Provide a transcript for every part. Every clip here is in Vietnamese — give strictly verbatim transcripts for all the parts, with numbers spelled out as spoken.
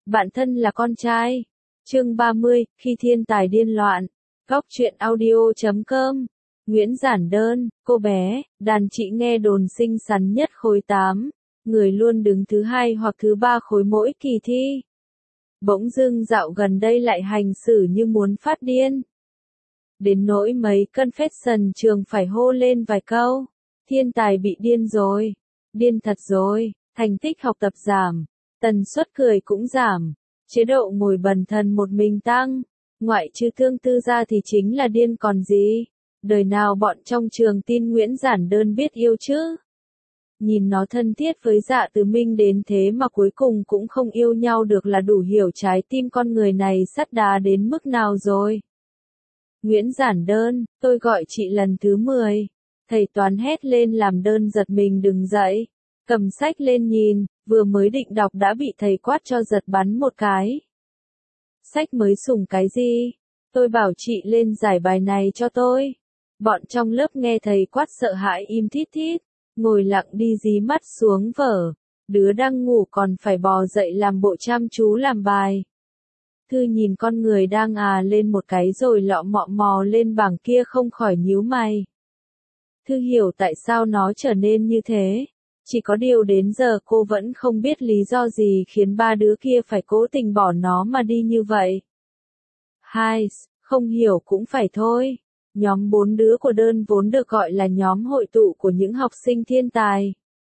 Bạn thân là con trai. Chương ba mươi, khi thiên tài điên loạn. Góc truyện audio chấm com. Nguyễn giản đơn, cô bé, đàn chị nghe đồn xinh xắn nhất khối tám, người luôn đứng thứ hai hoặc thứ ba khối mỗi kỳ thi. Bỗng dưng dạo gần đây lại hành xử như muốn phát điên. Đến nỗi mấy confession trường phải hô lên vài câu. Thiên tài bị điên rồi. Điên thật rồi, thành tích học tập giảm. Tần suất cười cũng giảm. Chế độ ngồi bần thần một mình tăng. Ngoại trừ thương tư ra thì chính là điên còn gì. Đời nào bọn trong trường tin Nguyễn giản đơn biết yêu chứ. Nhìn nó thân thiết với Dạ Từ Minh đến thế mà cuối cùng cũng không yêu nhau được là đủ hiểu trái tim con người này sắt đá đến mức nào rồi. Nguyễn giản đơn, tôi gọi chị lần thứ mười. Thầy toán hét lên làm đơn giật mình đứng dậy. Cầm sách lên nhìn, vừa mới định đọc đã bị thầy quát cho giật bắn một cái. Sách mới sủng cái gì? Tôi bảo chị lên giải bài này cho tôi. Bọn trong lớp nghe thầy quát sợ hãi im thít thít, ngồi lặng đi dí mắt xuống vở. Đứa đang ngủ còn phải bò dậy làm bộ chăm chú làm bài. Thư nhìn con người đang à lên một cái rồi lọ mọ mò lên bảng kia không khỏi nhíu mày. Thư hiểu tại sao nó trở nên như thế. Chỉ có điều đến giờ cô vẫn không biết lý do gì khiến ba đứa kia phải cố tình bỏ nó mà đi như vậy. Hai, không hiểu cũng phải thôi. Nhóm bốn đứa của đơn vốn được gọi là nhóm hội tụ của những học sinh thiên tài.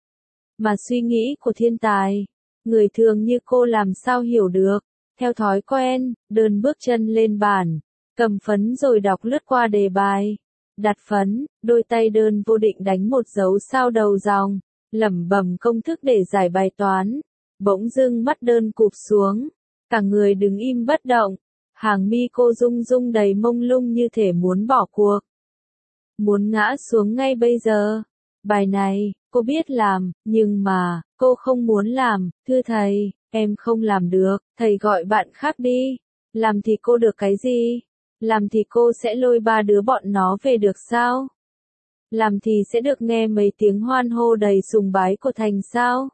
Mà suy nghĩ của thiên tài, người thường như cô làm sao hiểu được. Theo thói quen, đơn bước chân lên bàn, cầm phấn rồi đọc lướt qua đề bài. Đặt phấn, đôi tay đơn vô định đánh một dấu sao đầu dòng, lẩm bẩm công thức để giải bài toán. Bỗng dưng mắt đơn cụp xuống, cả người đứng im bất động. Hàng mi cô rung rung đầy mông lung như thể muốn bỏ cuộc. Muốn ngã xuống ngay bây giờ. Bài này, cô biết làm, nhưng mà, cô không muốn làm. Thưa thầy, em không làm được, thầy gọi bạn khác đi. Làm thì cô được cái gì? Làm thì cô sẽ lôi ba đứa bọn nó về được sao? Làm thì sẽ được nghe mấy tiếng hoan hô đầy sùng bái của Thành sao?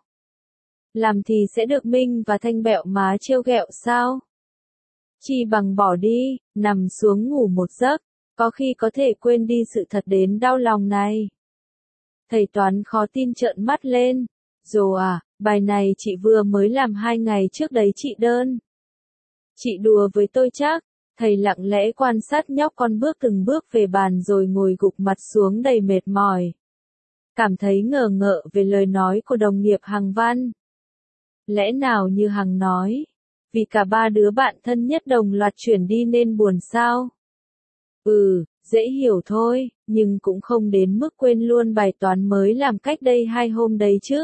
Làm thì sẽ được Minh và Thanh bẹo má trêu ghẹo sao? Chi bằng bỏ đi, nằm xuống ngủ một giấc, có khi có thể quên đi sự thật đến đau lòng này. Thầy toán khó tin trợn mắt lên. Rồi à, bài này chị vừa mới làm hai ngày trước đấy chị đơn. Chị đùa với tôi chắc. Thầy lặng lẽ quan sát nhóc con bước từng bước về bàn rồi ngồi gục mặt xuống đầy mệt mỏi. Cảm thấy ngờ ngợ về lời nói của đồng nghiệp Hằng Văn. Lẽ nào như Hằng nói, vì cả ba đứa bạn thân nhất đồng loạt chuyển đi nên buồn sao? Ừ, dễ hiểu thôi, nhưng cũng không đến mức quên luôn bài toán mới làm cách đây hai hôm đấy chứ.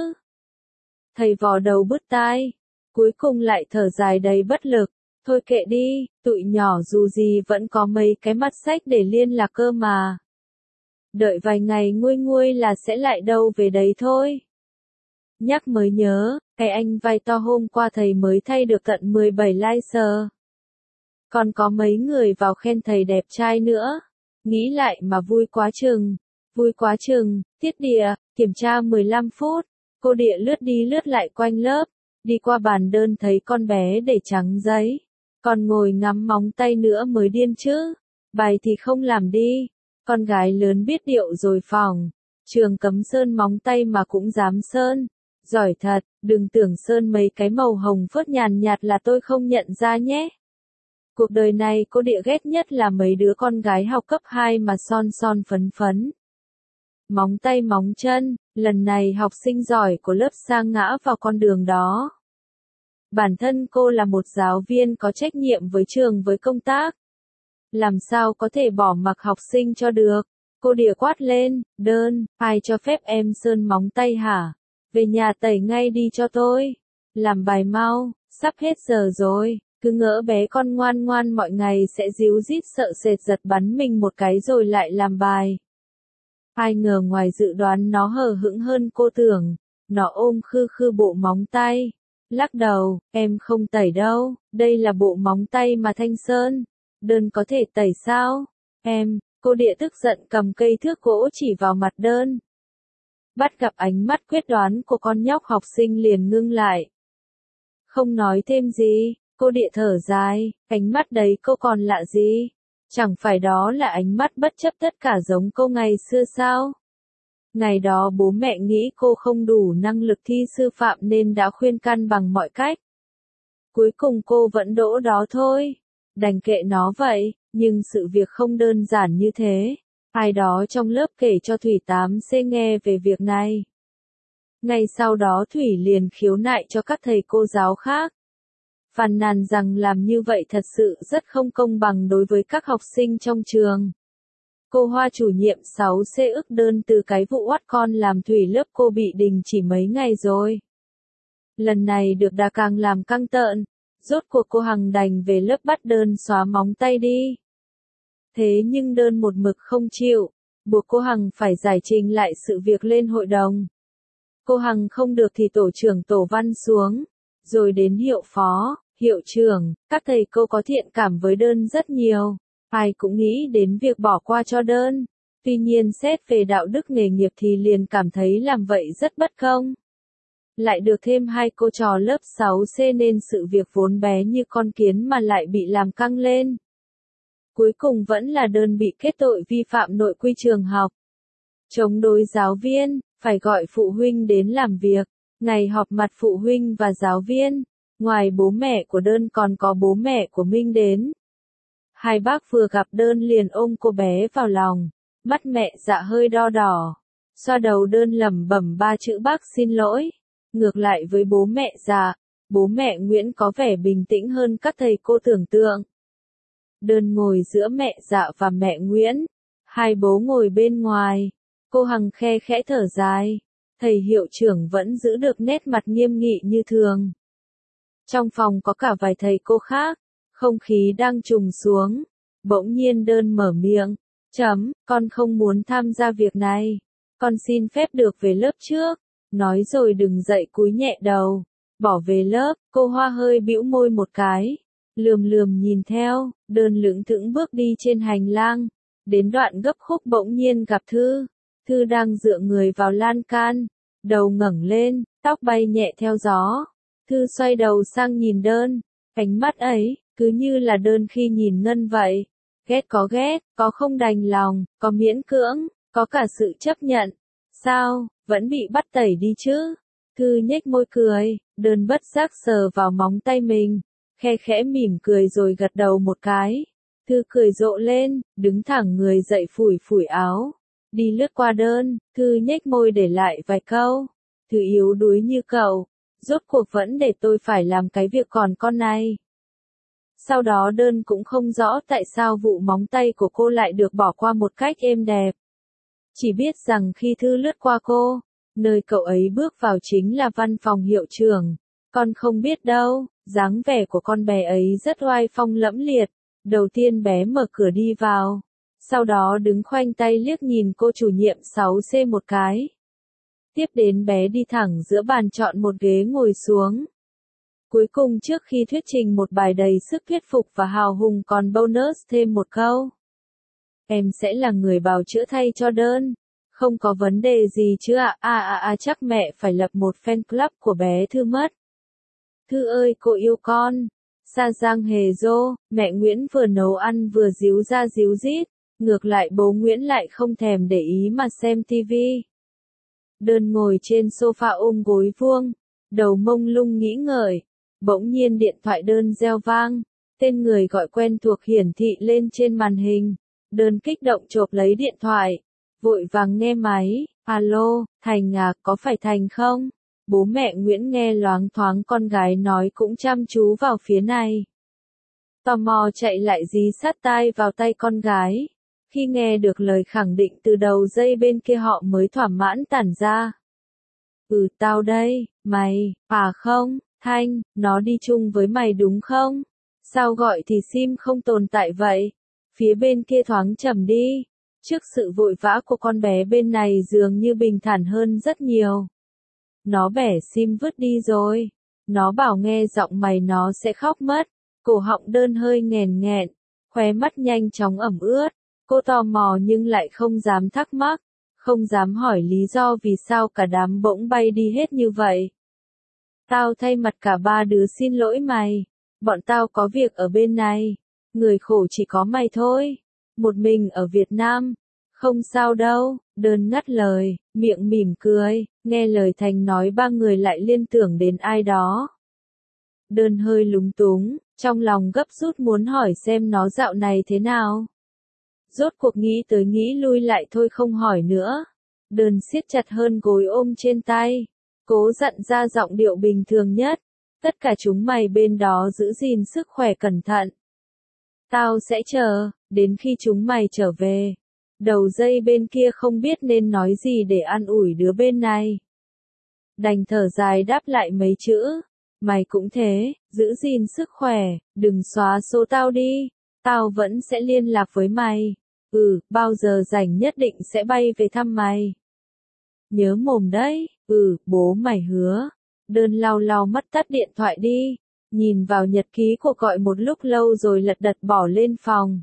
Thầy vò đầu bứt tai, cuối cùng lại thở dài đầy bất lực. Thôi kệ đi, tụi nhỏ dù gì vẫn có mấy cái mắt sách để liên lạc cơ mà. Đợi vài ngày nguôi nguôi là sẽ lại đâu về đấy thôi. Nhắc mới nhớ, cái anh vai to hôm qua thầy mới thay được tận mười bảy like. Còn có mấy người vào khen thầy đẹp trai nữa. Nghĩ lại mà vui quá chừng. Vui quá chừng, tiết địa, kiểm tra mười lăm phút. Cô địa lướt đi lướt lại quanh lớp. Đi qua bàn đơn thấy con bé để trắng giấy. Còn ngồi ngắm móng tay nữa mới điên chứ. Bài thì không làm đi. Con gái lớn biết điệu rồi phỏng. Trường cấm sơn móng tay mà cũng dám sơn. Giỏi thật, đừng tưởng sơn mấy cái màu hồng phớt nhàn nhạt là tôi không nhận ra nhé. Cuộc đời này cô địa ghét nhất là mấy đứa con gái học cấp hai mà son son phấn phấn. Móng tay móng chân, lần này học sinh giỏi của lớp sa ngã vào con đường đó. Bản thân cô là một giáo viên có trách nhiệm với trường với công tác. Làm sao có thể bỏ mặc học sinh cho được? Cô địa quát lên, đơn, ai cho phép em sơn móng tay hả? Về nhà tẩy ngay đi cho tôi. Làm bài mau, sắp hết giờ rồi. Cứ ngỡ bé con ngoan ngoan mọi ngày sẽ díu dít sợ sệt giật bắn mình một cái rồi lại làm bài. Ai ngờ ngoài dự đoán nó hờ hững hơn cô tưởng. Nó ôm khư khư bộ móng tay. Lắc đầu, em không tẩy đâu, đây là bộ móng tay mà Thanh sơn. Đơn có thể tẩy sao? Em, cô địa tức giận cầm cây thước gỗ chỉ vào mặt đơn. Bắt gặp ánh mắt quyết đoán của con nhóc học sinh liền ngưng lại. Không nói thêm gì, cô địa thở dài, ánh mắt đấy cô còn lạ gì? Chẳng phải đó là ánh mắt bất chấp tất cả giống cô ngày xưa sao? Ngày đó bố mẹ nghĩ cô không đủ năng lực thi sư phạm nên đã khuyên can bằng mọi cách. Cuối cùng cô vẫn đỗ đó thôi. Đành kệ nó vậy, nhưng sự việc không đơn giản như thế. Ai đó trong lớp kể cho Thủy tám C nghe về việc này. Ngay sau đó Thủy liền khiếu nại cho các thầy cô giáo khác. Phàn nàn rằng làm như vậy thật sự rất không công bằng đối với các học sinh trong trường. Cô Hoa chủ nhiệm sáu C ức đơn từ cái vụ oắt con làm Thủy lớp cô bị đình chỉ mấy ngày rồi. Lần này được đà càng làm căng tợn, rốt cuộc cô Hằng đành về lớp bắt đơn xóa móng tay đi. Thế nhưng đơn một mực không chịu, buộc cô Hằng phải giải trình lại sự việc lên hội đồng. Cô Hằng không được thì tổ trưởng tổ văn xuống, rồi đến hiệu phó, hiệu trưởng, các thầy cô có thiện cảm với đơn rất nhiều. Ai cũng nghĩ đến việc bỏ qua cho đơn. Tuy nhiên xét về đạo đức nghề nghiệp thì liền cảm thấy làm vậy rất bất công. Lại được thêm hai cô trò lớp sáu C nên sự việc vốn bé như con kiến mà lại bị làm căng lên. Cuối cùng vẫn là đơn bị kết tội vi phạm nội quy trường học. Chống đối giáo viên, phải gọi phụ huynh đến làm việc. Ngày họp mặt phụ huynh và giáo viên, ngoài bố mẹ của đơn còn có bố mẹ của Minh đến. Hai bác vừa gặp đơn liền ôm cô bé vào lòng, mắt mẹ dạ hơi đo đỏ. Xoa đầu đơn lẩm bẩm ba chữ bác xin lỗi. Ngược lại với bố mẹ dạ, bố mẹ Nguyễn có vẻ bình tĩnh hơn các thầy cô tưởng tượng. Đơn ngồi giữa mẹ dạ và mẹ Nguyễn, hai bố ngồi bên ngoài. Cô Hằng khe khẽ thở dài, thầy hiệu trưởng vẫn giữ được nét mặt nghiêm nghị như thường. Trong phòng có cả vài thầy cô khác, không khí đang trùng xuống. Bỗng nhiên đơn mở miệng, chấm, con không muốn tham gia việc này. Con xin phép được về lớp trước. Nói rồi đừng dậy cúi nhẹ đầu. Bỏ về lớp, cô Hoa hơi bĩu môi một cái. Lườm lườm nhìn theo, đơn lững thững bước đi trên hành lang. Đến đoạn gấp khúc bỗng nhiên gặp Thư. Thư đang dựa người vào lan can. Đầu ngẩng lên, tóc bay nhẹ theo gió. Thư xoay đầu sang nhìn đơn. Ánh mắt ấy, cứ như là đơn khi nhìn Ngân vậy. Ghét có ghét, có không đành lòng, có miễn cưỡng, có cả sự chấp nhận. Sao, vẫn bị bắt tẩy đi chứ? Thư nhếch môi cười, đơn bất giác sờ vào móng tay mình, khe khẽ mỉm cười rồi gật đầu một cái. Thư cười rộ lên, đứng thẳng người dậy phủi phủi áo. Đi lướt qua đơn, Thư nhếch môi để lại vài câu. Thư yếu đuối như cậu, rốt cuộc vẫn để tôi phải làm cái việc còn con này. Sau đó đơn cũng không rõ tại sao vụ móng tay của cô lại được bỏ qua một cách êm đẹp. Chỉ biết rằng khi Thư lướt qua cô, nơi cậu ấy bước vào chính là văn phòng hiệu trưởng. Con không biết đâu, dáng vẻ của con bé ấy rất oai phong lẫm liệt. Đầu tiên bé mở cửa đi vào. Sau đó đứng khoanh tay liếc nhìn cô chủ nhiệm sáu C một cái. Tiếp đến bé đi thẳng giữa bàn chọn một ghế ngồi xuống. Cuối cùng trước khi thuyết trình một bài đầy sức thuyết phục và hào hùng còn bonus thêm một câu. Em sẽ là người bào chữa thay cho đơn. Không có vấn đề gì chứ ạ? À à à chắc mẹ phải lập một fan club của bé Thư mất. Thư ơi cô yêu con. Sa giang hề dô, mẹ Nguyễn vừa nấu ăn vừa díu ra díu dít. Ngược lại bố Nguyễn lại không thèm để ý mà xem tivi. Đơn ngồi trên sofa ôm gối vuông, đầu mông lung nghĩ ngợi. Bỗng nhiên điện thoại đơn reo vang. Tên người gọi quen thuộc hiển thị lên trên màn hình. Đơn kích động chộp lấy điện thoại. Vội vàng nghe máy. Alo, Thành à, có phải Thành không? Bố mẹ Nguyễn nghe loáng thoáng con gái nói cũng chăm chú vào phía này. Tò mò chạy lại dí sát tai vào tay con gái. Khi nghe được lời khẳng định từ đầu dây bên kia họ mới thỏa mãn tản ra. Ừ tao đây, mày, à không, Thanh, nó đi chung với mày đúng không? Sao gọi thì sim không tồn tại vậy? Phía bên kia thoáng trầm đi. Trước sự vội vã của con bé bên này dường như bình thản hơn rất nhiều. Nó bẻ sim vứt đi rồi. Nó bảo nghe giọng mày nó sẽ khóc mất. Cổ họng đơn hơi nghèn nghẹn. Khóe mắt nhanh chóng ẩm ướt. Cô tò mò nhưng lại không dám thắc mắc. Không dám hỏi lý do vì sao cả đám bỗng bay đi hết như vậy. Tao thay mặt cả ba đứa xin lỗi mày. Bọn tao có việc ở bên này. Người khổ chỉ có mày thôi. Một mình ở Việt Nam. Không sao đâu, Đơn ngắt lời, miệng mỉm cười, nghe lời Thành nói ba người lại liên tưởng đến ai đó. Đơn hơi lúng túng, trong lòng gấp rút muốn hỏi xem nó dạo này thế nào. Rốt cuộc nghĩ tới nghĩ lui lại thôi không hỏi nữa. Đơn siết chặt hơn gối ôm trên tay, cố dặn ra giọng điệu bình thường nhất. Tất cả chúng mày bên đó giữ gìn sức khỏe cẩn thận. Tao sẽ chờ, đến khi chúng mày trở về. Đầu dây bên kia không biết nên nói gì để an ủi đứa bên này. Đành thở dài đáp lại mấy chữ. Mày cũng thế, giữ gìn sức khỏe, đừng xóa số tao đi. Tao vẫn sẽ liên lạc với mày. Ừ, bao giờ rảnh nhất định sẽ bay về thăm mày. Nhớ mồm đấy, ừ, bố mày hứa. Đơn lau lau mắt tắt điện thoại đi. Nhìn vào nhật ký cuộc gọi một lúc lâu rồi lật đật bỏ lên phòng.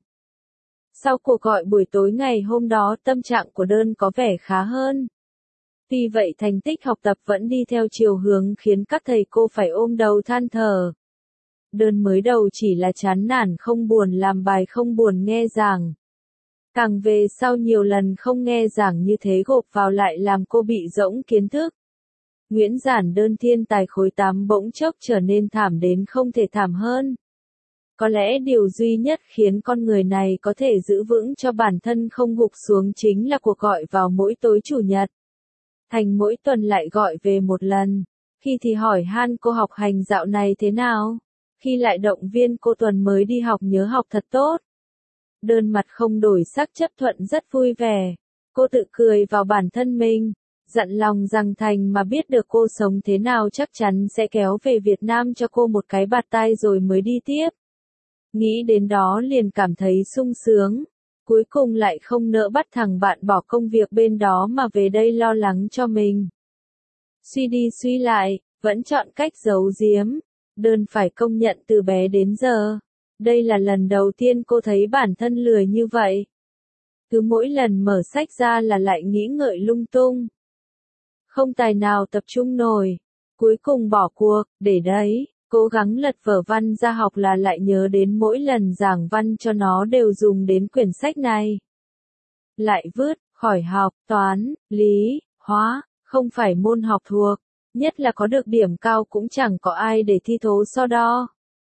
Sau cuộc gọi buổi tối ngày hôm đó tâm trạng của Đơn có vẻ khá hơn. Tuy vậy thành tích học tập vẫn đi theo chiều hướng khiến các thầy cô phải ôm đầu than thở. Đơn mới đầu chỉ là chán nản không buồn làm bài không buồn nghe giảng. Càng về sau nhiều lần không nghe giảng như thế gộp vào lại làm cô bị rỗng kiến thức. Nguyễn Giản Đơn thiên tài khối tám bỗng chốc trở nên thảm đến không thể thảm hơn. Có lẽ điều duy nhất khiến con người này có thể giữ vững cho bản thân không gục xuống chính là cuộc gọi vào mỗi tối chủ nhật. Thành mỗi tuần lại gọi về một lần, khi thì hỏi han cô học hành dạo này thế nào, khi lại động viên cô tuần mới đi học nhớ học thật tốt. Đơn mặt không đổi sắc chấp thuận rất vui vẻ, cô tự cười vào bản thân mình, dặn lòng rằng Thành mà biết được cô sống thế nào chắc chắn sẽ kéo về Việt Nam cho cô một cái bạt tai rồi mới đi tiếp. Nghĩ đến đó liền cảm thấy sung sướng, cuối cùng lại không nỡ bắt thằng bạn bỏ công việc bên đó mà về đây lo lắng cho mình. Suy đi suy lại, vẫn chọn cách giấu giếm. Đơn phải công nhận từ bé đến giờ, đây là lần đầu tiên cô thấy bản thân lười như vậy. Cứ mỗi lần mở sách ra là lại nghĩ ngợi lung tung. Không tài nào tập trung nổi, cuối cùng bỏ cuộc, để đấy. Cố gắng lật vở văn ra học là lại nhớ đến mỗi lần giảng văn cho nó đều dùng đến quyển sách này. Lại vứt, khỏi học, toán, lý, hóa, không phải môn học thuộc, nhất là có được điểm cao cũng chẳng có ai để thi thố so đo.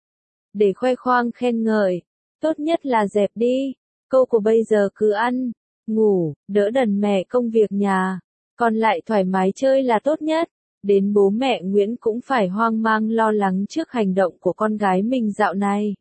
Để khoe khoang khen ngợi, tốt nhất là dẹp đi, câu của bây giờ cứ ăn, ngủ, đỡ đần mẹ công việc nhà, còn lại thoải mái chơi là tốt nhất. Đến bố mẹ Nguyễn cũng phải hoang mang lo lắng trước hành động của con gái mình dạo này.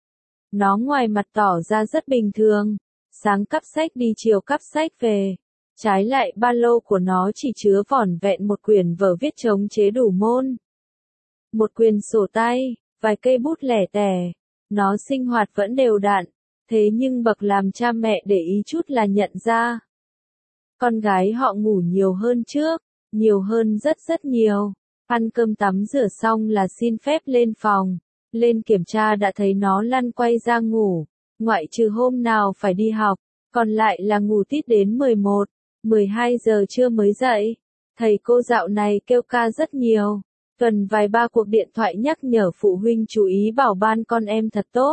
Nó ngoài mặt tỏ ra rất bình thường, sáng cắp sách đi chiều cắp sách về. Trái lại ba lô của nó chỉ chứa vỏn vẹn một quyển vở viết chống chế đủ môn. Một quyển sổ tay, vài cây bút lẻ tẻ. Nó sinh hoạt vẫn đều đặn, thế nhưng bậc làm cha mẹ để ý chút là nhận ra. Con gái họ ngủ nhiều hơn trước. Nhiều hơn rất rất nhiều. Ăn cơm tắm rửa xong là xin phép lên phòng. Lên kiểm tra đã thấy nó lăn quay ra ngủ. Ngoại trừ hôm nào phải đi học, còn lại là ngủ tít đến mười một, mười hai giờ trưa mới dậy. Thầy cô dạo này kêu ca rất nhiều. Tuần vài ba cuộc điện thoại nhắc nhở phụ huynh chú ý bảo ban con em thật tốt.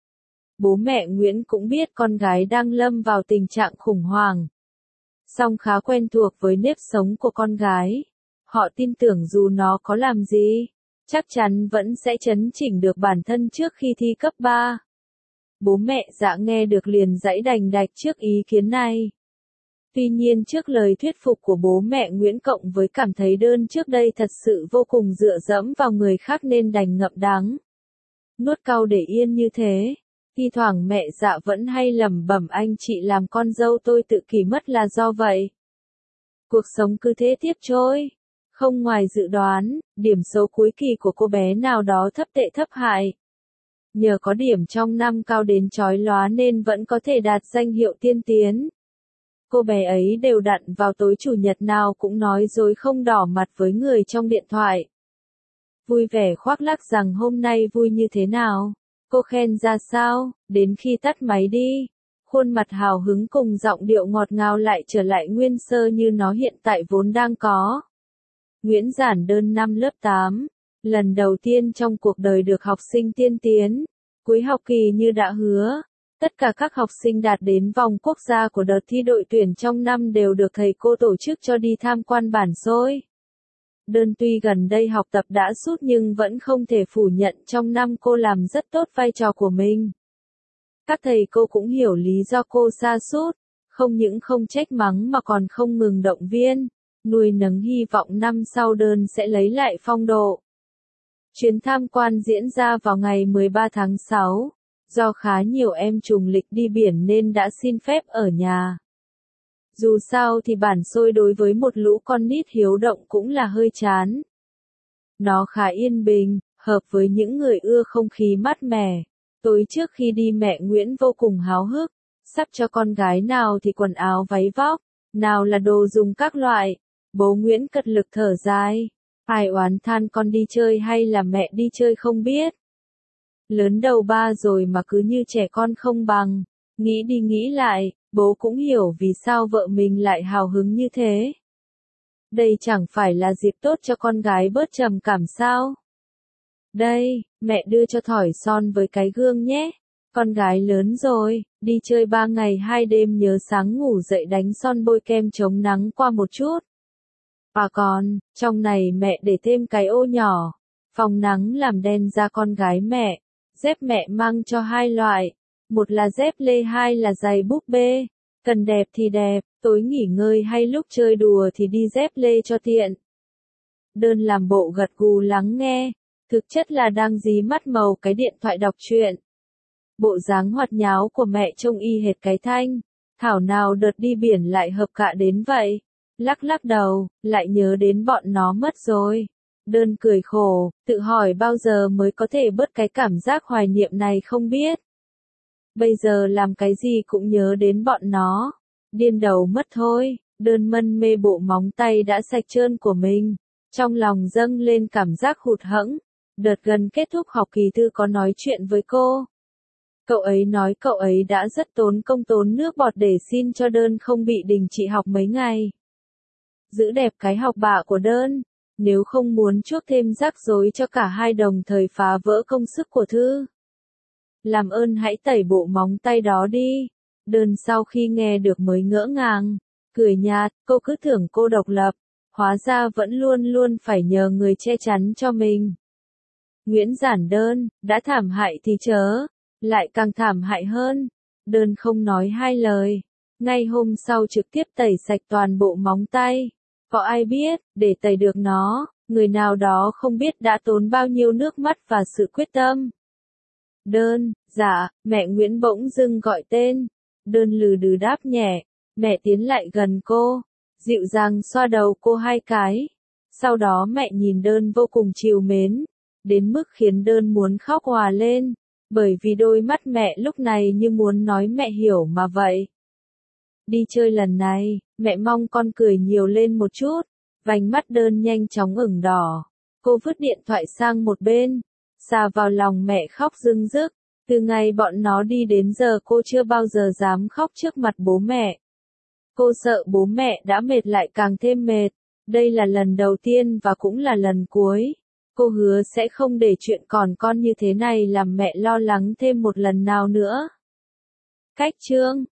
Bố mẹ Nguyễn cũng biết con gái đang lâm vào tình trạng khủng hoảng. Song khá quen thuộc với nếp sống của con gái. Họ tin tưởng dù nó có làm gì, chắc chắn vẫn sẽ chấn chỉnh được bản thân trước khi thi cấp ba. Bố mẹ Dạ nghe được liền giãy đành đạch trước ý kiến này. Tuy nhiên trước lời thuyết phục của bố mẹ Nguyễn cộng với cảm thấy Đơn trước đây thật sự vô cùng dựa dẫm vào người khác nên đành ngậm đắng. Nuốt cau để yên như thế. Thi thoảng mẹ Dạ vẫn hay lẩm bẩm anh chị làm con dâu tôi tự kỷ mất là do vậy. Cuộc sống cứ thế tiếp trôi. Không ngoài dự đoán, điểm số cuối kỳ của cô bé nào đó thấp tệ thấp hại. Nhờ có điểm trong năm cao đến chói lóa nên vẫn có thể đạt danh hiệu tiên tiến. Cô bé ấy đều đặn vào tối chủ nhật nào cũng nói dối không đỏ mặt với người trong điện thoại. Vui vẻ khoác lác rằng hôm nay vui như thế nào. Cô khen ra sao, đến khi tắt máy đi, khuôn mặt hào hứng cùng giọng điệu ngọt ngào lại trở lại nguyên sơ như nó hiện tại vốn đang có. Nguyễn Giản Đơn năm lớp tám, Lần đầu tiên trong cuộc đời được học sinh tiên tiến, cuối học kỳ như đã hứa, tất cả các học sinh đạt đến vòng quốc gia của đợt thi đội tuyển trong năm đều được thầy cô tổ chức cho đi tham quan bản xôi. Đơn tuy gần đây học tập đã sút nhưng vẫn không thể phủ nhận trong năm cô làm rất tốt vai trò của mình. Các thầy cô cũng hiểu lý do cô sa sút, không những không trách mắng mà còn không ngừng động viên, nuôi nấng hy vọng năm sau Đơn sẽ lấy lại phong độ. Chuyến tham quan diễn ra vào ngày mười ba tháng sáu, do khá nhiều em trùng lịch đi biển nên đã xin phép ở nhà. Dù sao thì bản xôi đối với một lũ con nít hiếu động cũng là hơi chán. Nó khá yên bình, hợp với những người ưa không khí mát mẻ. Tối trước khi đi mẹ Nguyễn vô cùng háo hức, sắp cho con gái nào thì quần áo váy vóc, nào là đồ dùng các loại. Bố Nguyễn cật lực thở dài, ai oán than con đi chơi hay là mẹ đi chơi không biết. Lớn đầu ba rồi mà cứ như trẻ con không bằng, nghĩ đi nghĩ lại, bố cũng hiểu vì sao vợ mình lại hào hứng như thế. Đây chẳng phải là dịp tốt cho con gái bớt trầm cảm sao? Đây, mẹ đưa cho thỏi son với cái gương nhé. Con gái lớn rồi, đi chơi ba ngày hai đêm nhớ sáng ngủ dậy đánh son bôi kem chống nắng qua một chút. À còn, trong này mẹ để thêm cái ô nhỏ, phòng nắng làm đen da con gái mẹ. Dép mẹ mang cho hai loại, một là dép lê hai là giày búp bê. Cần đẹp thì đẹp, tối nghỉ ngơi hay lúc chơi đùa thì đi dép lê cho tiện. Đơn làm bộ gật gù lắng nghe, thực chất là đang dí mắt màu cái điện thoại đọc truyện. Bộ dáng hoạt nháo của mẹ trông y hệt cái Thanh, thảo nào đợt đi biển lại hợp cạ đến vậy. Lắc lắc đầu, lại nhớ đến bọn nó mất rồi. Đơn cười khổ, tự hỏi bao giờ mới có thể bớt cái cảm giác hoài niệm này không biết. Bây giờ làm cái gì cũng nhớ đến bọn nó. Điên đầu mất thôi, Đơn mân mê bộ móng tay đã sạch trơn của mình. Trong lòng dâng lên cảm giác hụt hẫng. Đợt gần kết thúc học kỳ thư có nói chuyện với cô. Cậu ấy nói cậu ấy đã rất tốn công tốn nước bọt để xin cho Đơn không bị đình chỉ học mấy ngày. Giữ đẹp cái học bạ của Đơn. Nếu không muốn chuốc thêm rắc rối cho cả hai đồng thời phá vỡ công sức của Thư. Làm ơn hãy tẩy bộ móng tay đó đi. Đơn sau khi nghe được mới ngỡ ngàng, cười nhạt, cô cứ tưởng cô độc lập, hóa ra vẫn luôn luôn phải nhờ người che chắn cho mình. Nguyễn giản Đơn, đã thảm hại thì chớ, lại càng thảm hại hơn. Đơn không nói hai lời, ngay hôm sau trực tiếp tẩy sạch toàn bộ móng tay. Có ai biết, để tẩy được nó, người nào đó không biết đã tốn bao nhiêu nước mắt và sự quyết tâm. Đơn, dạ, mẹ Nguyễn bỗng dưng gọi tên. Đơn lừ đừ đáp nhẹ, mẹ tiến lại gần cô, dịu dàng xoa đầu cô hai cái. Sau đó mẹ nhìn Đơn vô cùng trìu mến, đến mức khiến Đơn muốn khóc òa lên, bởi vì đôi mắt mẹ lúc này như muốn nói mẹ hiểu mà vậy. Đi chơi lần này, mẹ mong con cười nhiều lên một chút. Vành mắt Đơn nhanh chóng ửng đỏ. Cô vứt điện thoại sang một bên, xà vào lòng mẹ khóc rưng rức. Từ ngày bọn nó đi đến giờ cô chưa bao giờ dám khóc trước mặt bố mẹ. Cô sợ bố mẹ đã mệt lại càng thêm mệt. Đây là lần đầu tiên và cũng là lần cuối. Cô hứa sẽ không để chuyện còn con như thế này làm mẹ lo lắng thêm một lần nào nữa. Cách chương